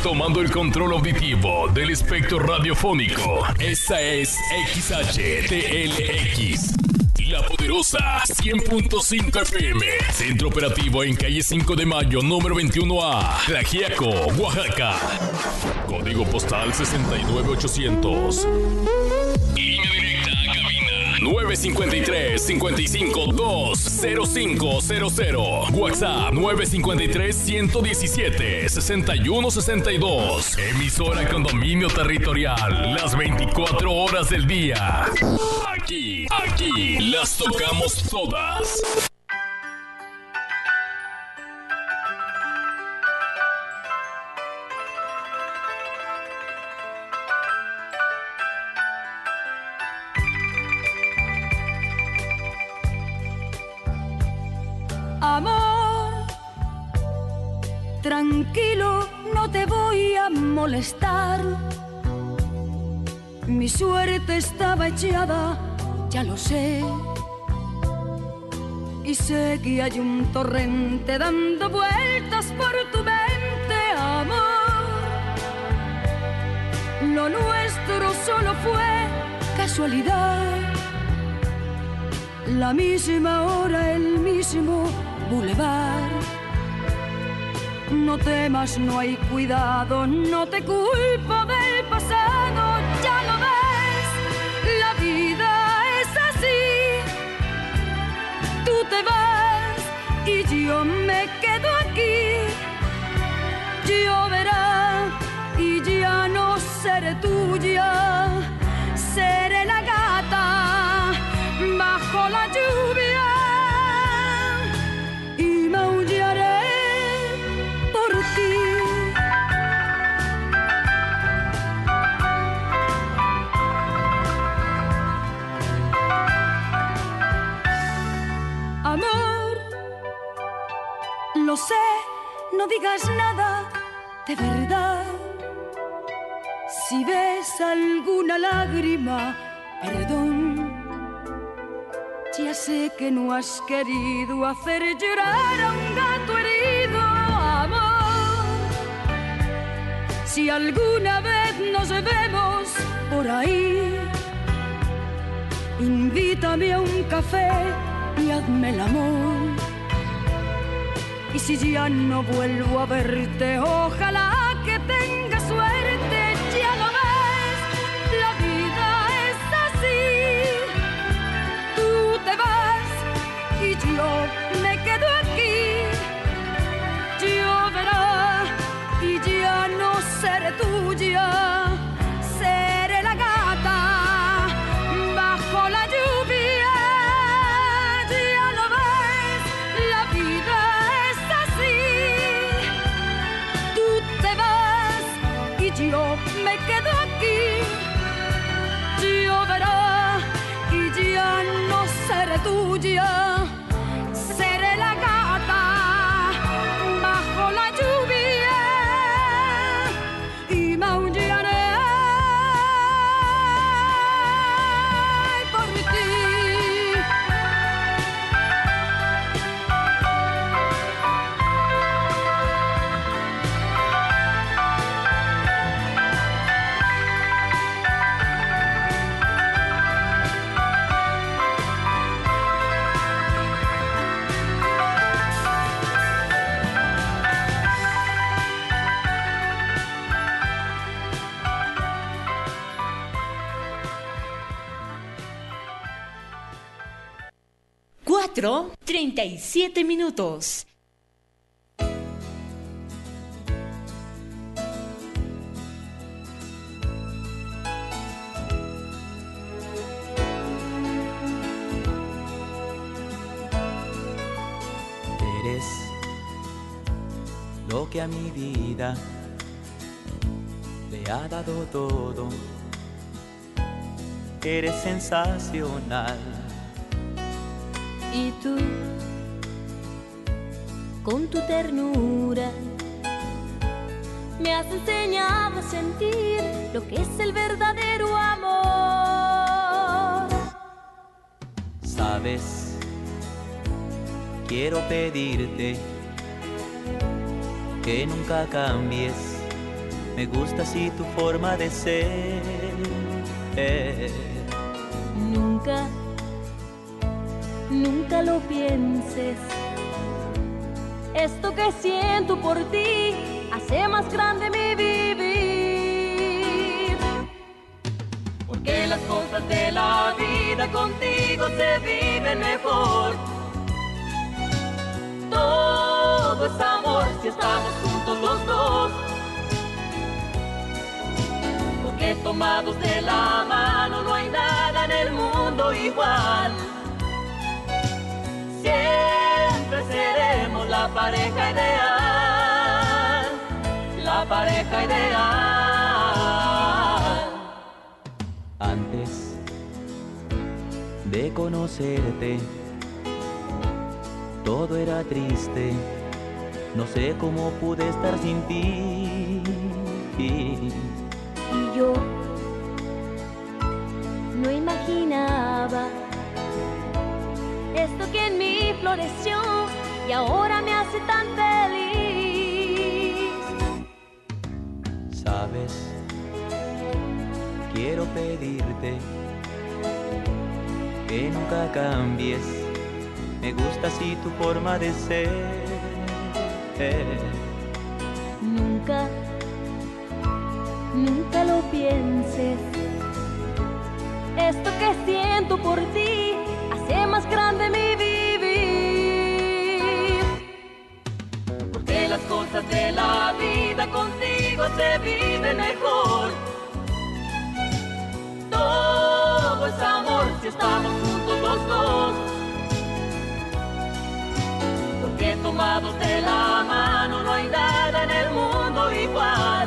tomando el control auditivo del espectro radiofónico. Esta es XHTLX. La Poderosa 100.5 FM. Centro operativo en calle 5 de Mayo, número 21A. Tlaxiaco, Oaxaca. Código postal 69800. Línea directa a cabina 953-55-20500. WhatsApp 953-117-6162. Emisora con dominio territorial las 24 horas del día. Aquí las tocamos todas. Amor, tranquilo, no te voy a molestar. Mi suerte estaba echada, ya lo sé. Y sé que hay un torrente dando vueltas por tu mente, amor. Lo nuestro solo fue casualidad. La misma hora, el mismo bulevar. No temas, no hay cuidado, no te culpo del pasado, ya lo ves, la vida es así. Tú te vas y yo me quedo aquí. Lloverá y ya no seré tuya, seré la gata bajo la lluvia y maullaré por ti. Amor, lo sé, no digas nada de verdad. Si ves alguna lágrima, perdón. Ya sé que no has querido hacer llorar a un gato herido, amor. Si alguna vez nos vemos por ahí, invítame a un café y hazme el amor. Y si ya no vuelvo a verte, ojalá que tengas suerte, ya lo ves, la vida es así. Tú te vas y yo me quedo aquí. Lloverá y ya no seré tuya, seré la gata bajo la lluvia. Ya lo ves, la vida es así. Tú te vas y yo me quedo aquí. Lloverá y ya no seré tuya, seré la gata bajo la lluvia y maullaré por ti. Cuatro 37 minutos. Eres lo que a mi vida le ha dado todo. Eres sensacional. Y tú, con tu ternura, me has enseñado a sentir lo que es el verdadero amor. Sabes, quiero pedirte que nunca cambies Me gusta así tu forma de ser. Nunca, nunca lo pienses. Esto que siento por ti hace más grande mi vivir. Porque las cosas de la vida contigo se viven mejor. Todo es amor si estamos juntos los dos. Porque tomados de la mano no hay nada en el mundo igual. Siempre seremos la pareja ideal, la pareja ideal. Antes de conocerte, todo era triste. No sé cómo pude estar sin ti. Y yo no imaginaba esto que en mí floreció y ahora me hace tan feliz. Sabes, quiero pedirte que nunca cambies. Me gusta así tu forma de ser. Nunca, nunca lo pienses. Esto que siento por ti hace más grande mi vivir. Porque las cosas de la vida contigo se viven mejor. Todo es amor si estamos juntos los dos. Porque tomados de la mano no hay nada en el mundo igual.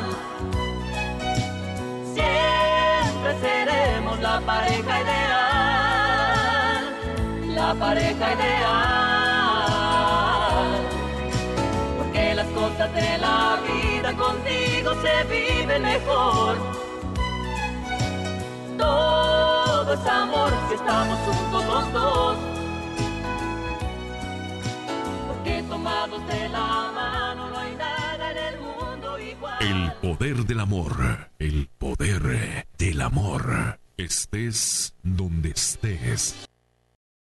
Siempre seremos la pareja ideal, la pareja ideal. Porque las cosas de la vida contigo se viven mejor. Todo es amor si estamos juntos los dos. Porque tomados de la mano no hay nada en el mundo igual. El poder del amor, el poder del amor. Estés donde estés.